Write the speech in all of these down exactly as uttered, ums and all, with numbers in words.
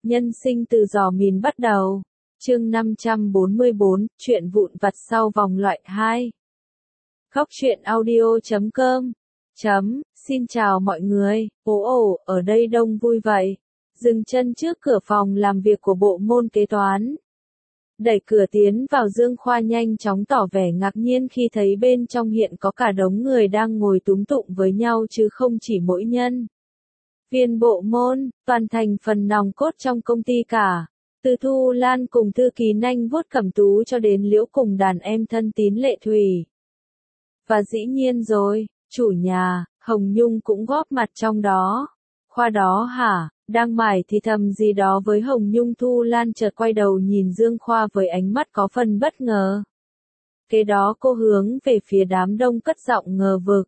Nhân sinh từ giò mìn bắt đầu. Chương năm trăm bốn mươi bốn, chuyện vụn vặt sau vòng loại hai. Góc truyện audio chấm com. Chấm, xin chào mọi người, ồ ồ, ở đây đông vui vậy. Dừng chân trước cửa phòng làm việc của bộ môn kế toán. Đẩy cửa tiến vào Dương Khoa nhanh chóng tỏ vẻ ngạc nhiên khi thấy bên trong hiện có cả đống người đang ngồi túm tụm với nhau chứ không chỉ mỗi nhân viên bộ môn, toàn thành phần nòng cốt trong công ty cả. Từ Thu Lan cùng thư ký Nanh vuốt Cẩm Tú cho đến Liễu cùng đàn em thân tín Lệ Thủy. Và dĩ nhiên rồi, chủ nhà, Hồng Nhung cũng góp mặt trong đó. Khoa đó hả? Đang mải thì thầm gì đó với Hồng Nhung, Thu Lan chợt quay đầu nhìn Dương Khoa với ánh mắt có phần bất ngờ. Kế đó cô hướng về phía đám đông cất giọng ngờ vực.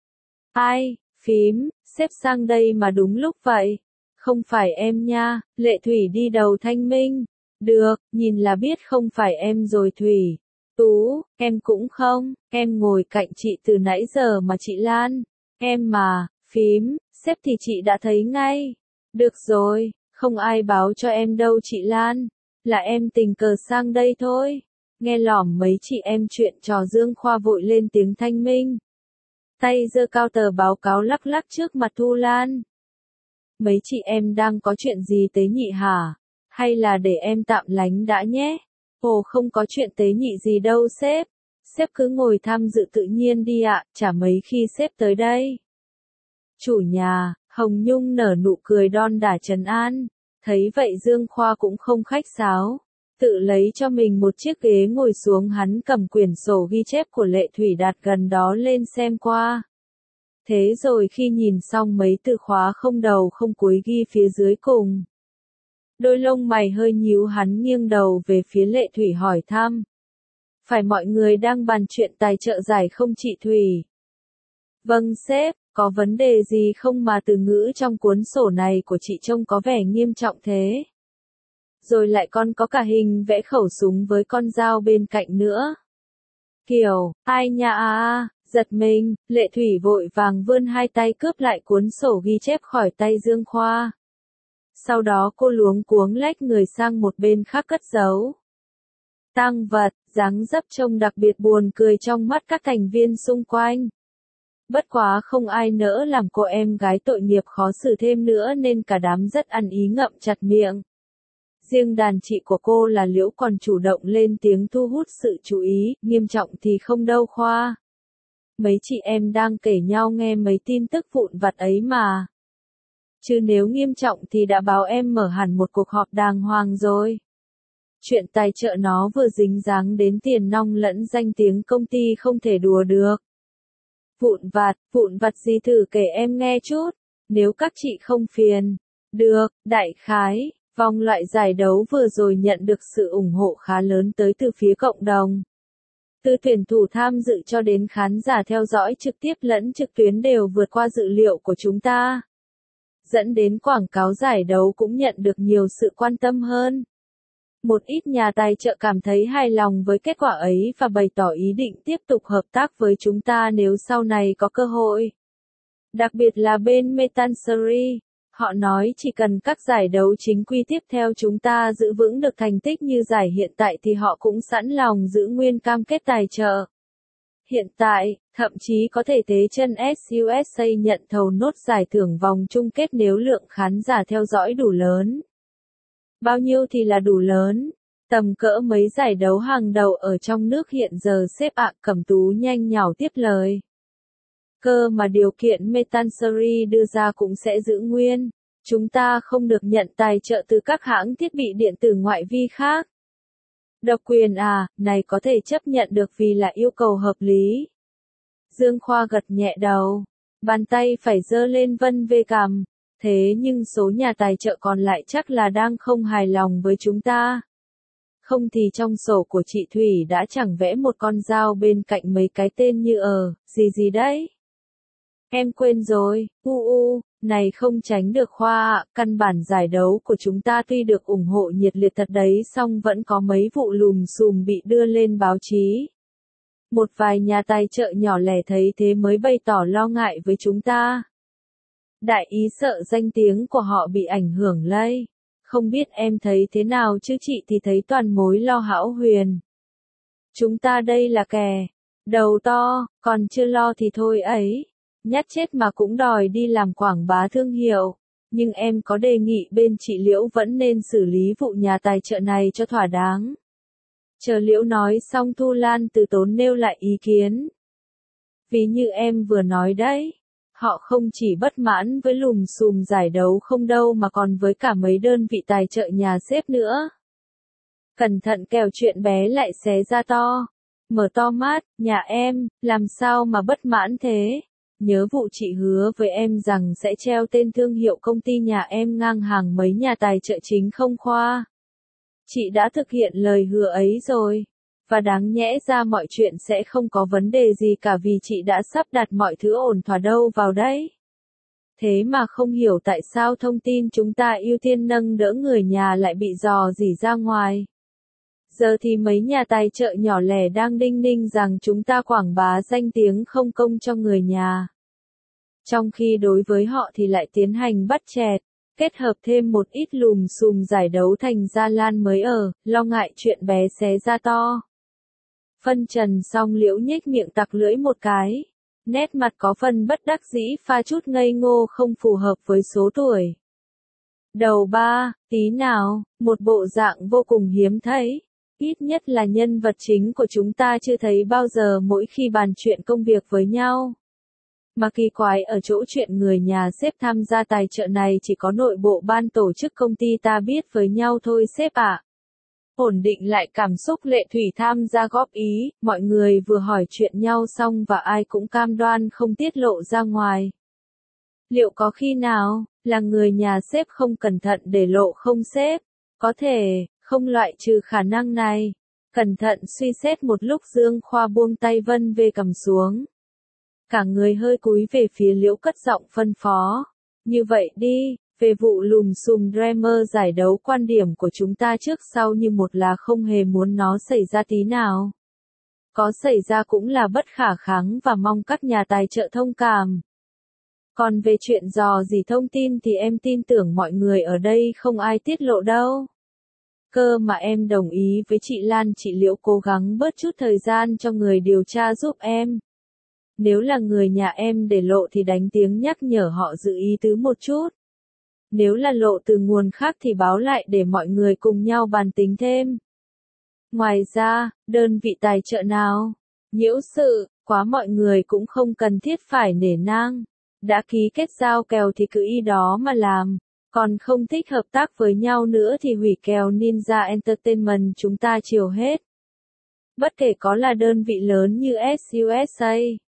Ai, phím, xếp sang đây mà đúng lúc vậy. Không phải em nha, Lệ Thủy đi đầu thanh minh. Được, nhìn là biết không phải em rồi Thủy. Tú, em cũng không, em ngồi cạnh chị từ nãy giờ mà chị Lan. Em mà, phím, xếp thì chị đã thấy ngay. Được rồi, không ai báo cho em đâu chị Lan. Là em tình cờ sang đây thôi. Nghe lỏm mấy chị em chuyện trò, Dương Khoa vội lên tiếng thanh minh. Tay giơ cao tờ báo cáo lắc lắc trước mặt Thu Lan. Mấy chị em đang có chuyện gì tế nhị hả? Hay là để em tạm lánh đã nhé? Ồ, không có chuyện tế nhị gì đâu sếp. Sếp cứ ngồi tham dự tự nhiên đi ạ, chả mấy khi sếp tới đây. Chủ nhà, Hồng Nhung nở nụ cười đon đả trấn an. Thấy vậy Dương Khoa cũng không khách sáo. Tự lấy cho mình một chiếc ghế ngồi xuống, hắn cầm quyển sổ ghi chép của Lệ Thủy đặt gần đó lên xem qua. Thế rồi khi nhìn xong mấy từ khóa không đầu không cuối ghi phía dưới cùng. Đôi lông mày hơi nhíu, hắn nghiêng đầu về phía Lệ Thủy hỏi thăm. Phải mọi người đang bàn chuyện tài trợ giải không chị Thủy? Vâng sếp, có vấn đề gì không mà từ ngữ trong cuốn sổ này của chị trông có vẻ nghiêm trọng thế? Rồi lại còn có cả hình vẽ khẩu súng với con dao bên cạnh nữa. Kiểu, ai nha à, giật mình, Lệ Thủy vội vàng vươn hai tay cướp lại cuốn sổ ghi chép khỏi tay Dương Khoa. Sau đó cô luống cuống lách người sang một bên khác cất giấu. Tang vật, dáng dấp trông đặc biệt buồn cười trong mắt các thành viên xung quanh. Bất quá không ai nỡ làm cô em gái tội nghiệp khó xử thêm nữa nên cả đám rất ăn ý ngậm chặt miệng. Riêng đàn chị của cô là Liễu còn chủ động lên tiếng thu hút sự chú ý, nghiêm trọng thì không đâu Khoa. Mấy chị em đang kể nhau nghe mấy tin tức vụn vặt ấy mà. Chứ nếu nghiêm trọng thì đã báo em mở hẳn một cuộc họp đàng hoàng rồi. Chuyện tài trợ nó vừa dính dáng đến tiền nong lẫn danh tiếng công ty không thể đùa được. Vụn vặt, vụn vặt gì thử kể em nghe chút, nếu các chị không phiền. Được, đại khái, vòng loại giải đấu vừa rồi nhận được sự ủng hộ khá lớn tới từ phía cộng đồng. Từ tuyển thủ tham dự cho đến khán giả theo dõi trực tiếp lẫn trực tuyến đều vượt qua dự liệu của chúng ta. Dẫn đến quảng cáo giải đấu cũng nhận được nhiều sự quan tâm hơn. Một ít nhà tài trợ cảm thấy hài lòng với kết quả ấy và bày tỏ ý định tiếp tục hợp tác với chúng ta nếu sau này có cơ hội. Đặc biệt là bên Metansary, họ nói chỉ cần các giải đấu chính quy tiếp theo chúng ta giữ vững được thành tích như giải hiện tại thì họ cũng sẵn lòng giữ nguyên cam kết tài trợ. Hiện tại, thậm chí có thể thế chân ét u ét a nhận thầu nốt giải thưởng vòng chung kết nếu lượng khán giả theo dõi đủ lớn. Bao nhiêu thì là đủ lớn? Tầm cỡ mấy giải đấu hàng đầu ở trong nước hiện giờ xếp ạ, Cẩm Tú nhanh nhảu tiếp lời. Cơ mà điều kiện Metansary đưa ra cũng sẽ giữ nguyên. Chúng ta không được nhận tài trợ từ các hãng thiết bị điện tử ngoại vi khác. Độc quyền à, này có thể chấp nhận được vì là yêu cầu hợp lý. Dương Khoa gật nhẹ đầu. Bàn tay phải giơ lên vân về cằm. Thế nhưng số nhà tài trợ còn lại chắc là đang không hài lòng với chúng ta. Không thì trong sổ của chị Thủy đã chẳng vẽ một con dao bên cạnh mấy cái tên như ờ, gì gì đấy. Em quên rồi, u u, này không tránh được Khoa ạ, căn bản giải đấu của chúng ta tuy được ủng hộ nhiệt liệt thật đấy song vẫn có mấy vụ lùm xùm bị đưa lên báo chí. Một vài nhà tài trợ nhỏ lẻ thấy thế mới bày tỏ lo ngại với chúng ta. Đại ý sợ danh tiếng của họ bị ảnh hưởng lây. Không biết em thấy thế nào chứ chị thì thấy toàn mối lo hão huyền. Chúng ta đây là kẻ đầu to, còn chưa lo thì thôi ấy. Nhát chết mà cũng đòi đi làm quảng bá thương hiệu. Nhưng em có đề nghị bên chị Liễu vẫn nên xử lý vụ nhà tài trợ này cho thỏa đáng. Chờ Liễu nói xong Thu Lan từ tốn nêu lại ý kiến. Vì như em vừa nói đấy, họ không chỉ bất mãn với lùm xùm giải đấu không đâu mà còn với cả mấy đơn vị tài trợ nhà xếp nữa. Cẩn thận kẻo chuyện bé lại xé ra to. Mở to mắt, nhà em, làm sao mà bất mãn thế? Nhớ vụ chị hứa với em rằng sẽ treo tên thương hiệu công ty nhà em ngang hàng mấy nhà tài trợ chính không khoa. Chị đã thực hiện lời hứa ấy rồi. Và đáng nhẽ ra mọi chuyện sẽ không có vấn đề gì cả vì chị đã sắp đặt mọi thứ ổn thỏa đâu vào đấy. Thế mà không hiểu tại sao thông tin chúng ta ưu tiên nâng đỡ người nhà lại bị dò dỉ ra ngoài. Giờ thì mấy nhà tài trợ nhỏ lẻ đang đinh ninh rằng chúng ta quảng bá danh tiếng không công cho người nhà. Trong khi đối với họ thì lại tiến hành bắt chẹt, kết hợp thêm một ít lùm xùm giải đấu thành Gia Lan mới ở, lo ngại chuyện bé xé ra to. Phân trần xong Liễu nhếch miệng tặc lưỡi một cái. Nét mặt có phần bất đắc dĩ pha chút ngây ngô không phù hợp với số tuổi. Đầu ba, tí nào, một bộ dạng vô cùng hiếm thấy. Ít nhất là nhân vật chính của chúng ta chưa thấy bao giờ mỗi khi bàn chuyện công việc với nhau. Mà kỳ quái ở chỗ chuyện người nhà sếp tham gia tài trợ này chỉ có nội bộ ban tổ chức công ty ta biết với nhau thôi sếp ạ. Ổn định lại cảm xúc Lệ Thủy tham gia góp ý, mọi người vừa hỏi chuyện nhau xong và ai cũng cam đoan không tiết lộ ra ngoài. Liệu có khi nào, là người nhà sếp không cẩn thận để lộ không sếp? Có thể, không loại trừ khả năng này. Cẩn thận suy xét một lúc Dương Khoa buông tay vân về cầm xuống. Cả người hơi cúi về phía Liễu cất giọng phân phó. Như vậy đi, về vụ lùm xùm Dreamer giải đấu quan điểm của chúng ta trước sau như một là không hề muốn nó xảy ra tí nào. Có xảy ra cũng là bất khả kháng và mong các nhà tài trợ thông cảm. Còn về chuyện dò dỉ thông tin thì em tin tưởng mọi người ở đây không ai tiết lộ đâu. Cơ mà em đồng ý với chị Lan chị Liễu cố gắng bớt chút thời gian cho người điều tra giúp em. Nếu là người nhà em để lộ thì đánh tiếng nhắc nhở họ giữ ý tứ một chút. Nếu là lộ từ nguồn khác thì báo lại để mọi người cùng nhau bàn tính thêm. Ngoài ra, đơn vị tài trợ nào, nhiễu sự, quá mọi người cũng không cần thiết phải nể nang. Đã ký kết giao kèo thì cứ y đó mà làm. Còn không thích hợp tác với nhau nữa thì hủy kèo Ninja Entertainment chúng ta chiều hết. Bất kể có là đơn vị lớn như ét u ét a,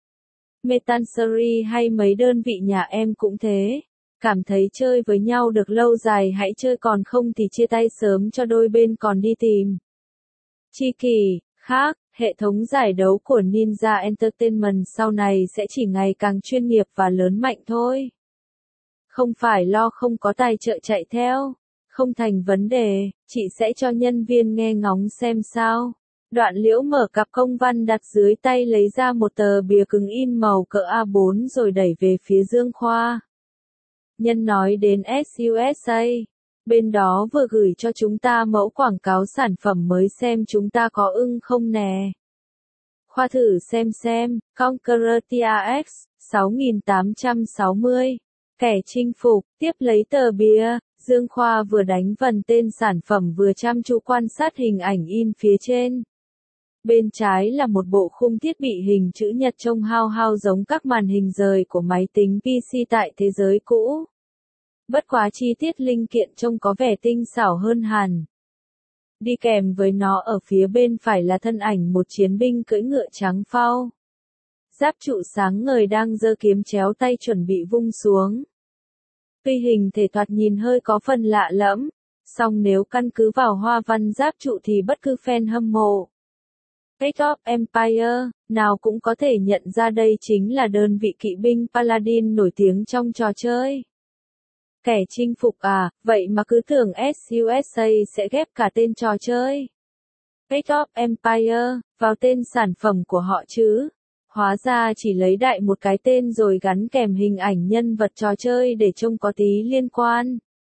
Metansary hay mấy đơn vị nhà em cũng thế. Cảm thấy chơi với nhau được lâu dài hãy chơi còn không thì chia tay sớm cho đôi bên còn đi tìm. Chi kỷ, khác, hệ thống giải đấu của Ninja Entertainment sau này sẽ chỉ ngày càng chuyên nghiệp và lớn mạnh thôi. Không phải lo không có tài trợ chạy theo. Không thành vấn đề, chị sẽ cho nhân viên nghe ngóng xem sao. Đoạn Liễu mở cặp công văn đặt dưới tay lấy ra một tờ bìa cứng in màu cỡ a bốn rồi đẩy về phía Dương Khoa. Nhân nói đến ét u ét a, bên đó vừa gửi cho chúng ta mẫu quảng cáo sản phẩm mới xem chúng ta có ưng không nè. Khoa thử xem xem, Conqueror tê rờ ích, sáu nghìn tám trăm sáu mươi. Kẻ chinh phục, tiếp lấy tờ bìa, Dương Khoa vừa đánh vần tên sản phẩm vừa chăm chú quan sát hình ảnh in phía trên. Bên trái là một bộ khung thiết bị hình chữ nhật trông hao hao giống các màn hình rời của máy tính pê xê tại thế giới cũ. Bất quá chi tiết linh kiện trông có vẻ tinh xảo hơn hẳn. Đi kèm với nó ở phía bên phải là thân ảnh một chiến binh cưỡi ngựa trắng phau. Giáp trụ sáng ngời đang giơ kiếm chéo tay chuẩn bị vung xuống. Tuy hình thể thoạt nhìn hơi có phần lạ lẫm, song nếu căn cứ vào hoa văn giáp trụ thì bất cứ fan hâm mộ Age of Empire nào cũng có thể nhận ra đây chính là đơn vị kỵ binh Paladin nổi tiếng trong trò chơi. Kẻ chinh phục à, vậy mà cứ tưởng ét u ét a sẽ ghép cả tên trò chơi Age of Empire vào tên sản phẩm của họ chứ. Hóa ra chỉ lấy đại một cái tên rồi gắn kèm hình ảnh nhân vật trò chơi để trông có tí liên quan.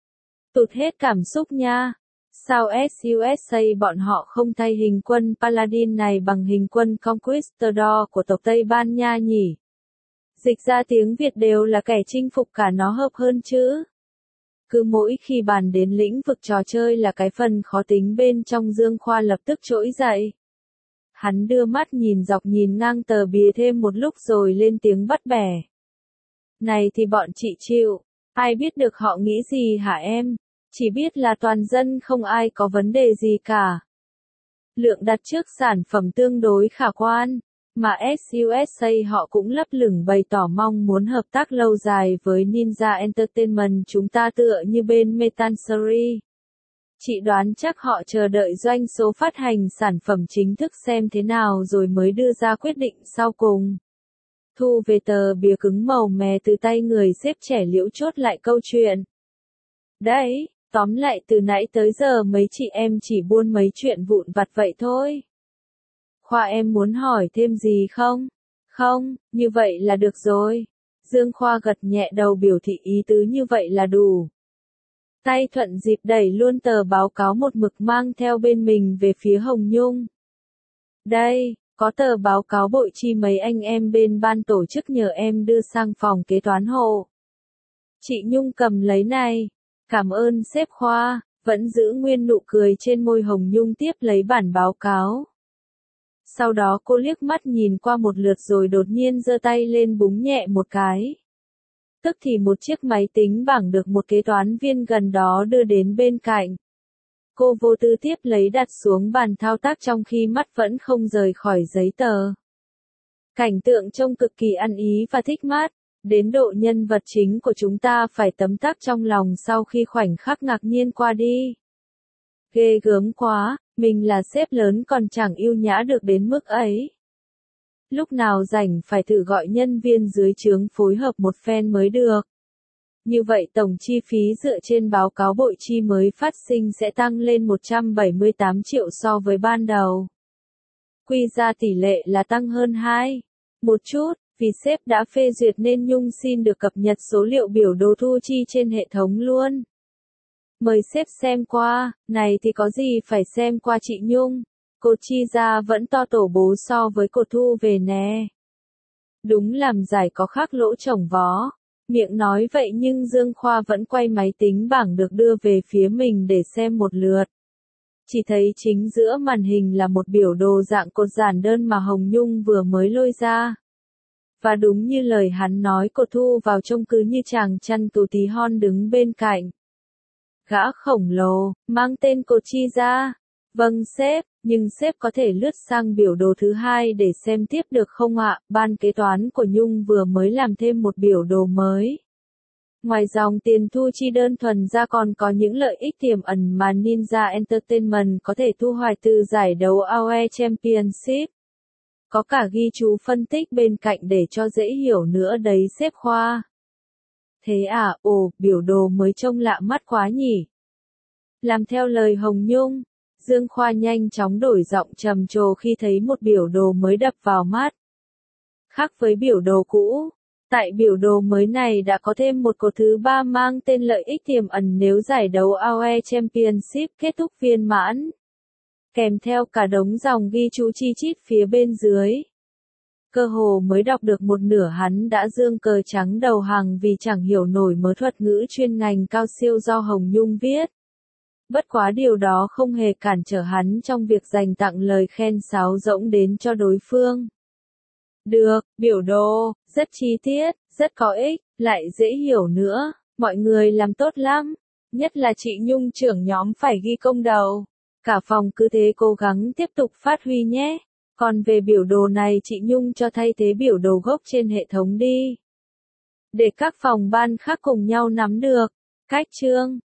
Tụt hết cảm xúc nha. Sao ét u ét a bọn họ không thay hình quân Paladin này bằng hình quân Conquistador của tộc Tây Ban Nha nhỉ? Dịch ra tiếng Việt đều là kẻ chinh phục cả nó hợp hơn chứ. Cứ mỗi khi bàn đến lĩnh vực trò chơi là cái phần khó tính bên trong Dương Khoa lập tức trỗi dậy. Hắn đưa mắt nhìn dọc nhìn ngang tờ bìa thêm một lúc rồi lên tiếng bắt bẻ. Này thì bọn chị chịu, ai biết được họ nghĩ gì hả em, chỉ biết là toàn dân không ai có vấn đề gì cả. Lượng đặt trước sản phẩm tương đối khả quan, mà ét u ét a họ cũng lấp lửng bày tỏ mong muốn hợp tác lâu dài với Ninja Entertainment chúng ta tựa như bên Metansary. Chị đoán chắc họ chờ đợi doanh số phát hành sản phẩm chính thức xem thế nào rồi mới đưa ra quyết định sau cùng. Thu về tờ bìa cứng màu mè từ tay người xếp trẻ liễu chốt lại câu chuyện. Đấy, tóm lại từ nãy tới giờ mấy chị em chỉ buôn mấy chuyện vụn vặt vậy thôi. Khoa em muốn hỏi thêm gì không? Không, như vậy là được rồi. Dương Khoa gật nhẹ đầu biểu thị ý tứ như vậy là đủ. Tay thuận dịp đẩy luôn tờ báo cáo một mực mang theo bên mình về phía Hồng Nhung. Đây, có tờ báo cáo bội chi mấy anh em bên ban tổ chức nhờ em đưa sang phòng kế toán hộ. Chị Nhung cầm lấy này. Cảm ơn sếp Khoa, vẫn giữ nguyên nụ cười trên môi Hồng Nhung tiếp lấy bản báo cáo. Sau đó cô liếc mắt nhìn qua một lượt rồi đột nhiên giơ tay lên búng nhẹ một cái. Tức thì một chiếc máy tính bảng được một kế toán viên gần đó đưa đến bên cạnh. Cô vô tư tiếp lấy đặt xuống bàn thao tác trong khi mắt vẫn không rời khỏi giấy tờ. Cảnh tượng trông cực kỳ ăn ý và thích mắt, đến độ nhân vật chính của chúng ta phải tấm tắc trong lòng sau khi khoảnh khắc ngạc nhiên qua đi. Ghê gớm quá, mình là sếp lớn còn chẳng yêu nhã được đến mức ấy. Lúc nào rảnh phải tự gọi nhân viên dưới trướng phối hợp một phen mới được. Như vậy tổng chi phí dựa trên báo cáo bội chi mới phát sinh sẽ tăng lên một trăm bảy mươi tám triệu so với ban đầu. Quy ra tỷ lệ là tăng hơn hai. Một chút, vì sếp đã phê duyệt nên Nhung xin được cập nhật số liệu biểu đồ thu chi trên hệ thống luôn. Mời sếp xem qua, này thì có gì phải xem qua chị Nhung. Cô chi ra vẫn to tổ bố so với cô thu về nè. Đúng làm giải có khác lỗ chồng vó. Miệng nói vậy nhưng Dương Khoa vẫn quay máy tính bảng được đưa về phía mình để xem một lượt. Chỉ thấy chính giữa màn hình là một biểu đồ dạng cột giản đơn mà Hồng Nhung vừa mới lôi ra. Và đúng như lời hắn nói cô thu vào trông cứ như chàng chăn tù tí hon đứng bên cạnh. Gã khổng lồ, mang tên cô chi ra. Vâng sếp, nhưng sếp có thể lướt sang biểu đồ thứ hai để xem tiếp được không ạ? Ban kế toán của Nhung vừa mới làm thêm một biểu đồ mới. Ngoài dòng tiền thu chi đơn thuần ra còn có những lợi ích tiềm ẩn mà Ninja Entertainment có thể thu hoạch từ giải đấu a o e Championship. Có cả ghi chú phân tích bên cạnh để cho dễ hiểu nữa đấy sếp Khoa. Thế à, ồ, biểu đồ mới trông lạ mắt quá nhỉ. Làm theo lời Hồng Nhung, Dương Khoa nhanh chóng đổi giọng trầm trồ khi thấy một biểu đồ mới đập vào mắt. Khác với biểu đồ cũ, tại biểu đồ mới này đã có thêm một cột thứ ba mang tên lợi ích tiềm ẩn nếu giải đấu a o e Championship kết thúc viên mãn. Kèm theo cả đống dòng ghi chú chi chít phía bên dưới. Cơ hồ mới đọc được một nửa hắn đã giương cờ trắng đầu hàng vì chẳng hiểu nổi mớ thuật ngữ chuyên ngành cao siêu do Hồng Nhung viết. Bất quá điều đó không hề cản trở hắn trong việc dành tặng lời khen sáo rỗng đến cho đối phương. Được, biểu đồ, rất chi tiết, rất có ích, lại dễ hiểu nữa, mọi người làm tốt lắm, nhất là chị Nhung trưởng nhóm phải ghi công đầu. Cả phòng cứ thế cố gắng tiếp tục phát huy nhé. Còn về biểu đồ này chị Nhung cho thay thế biểu đồ gốc trên hệ thống đi. Để các phòng ban khác cùng nhau nắm được. Cách chương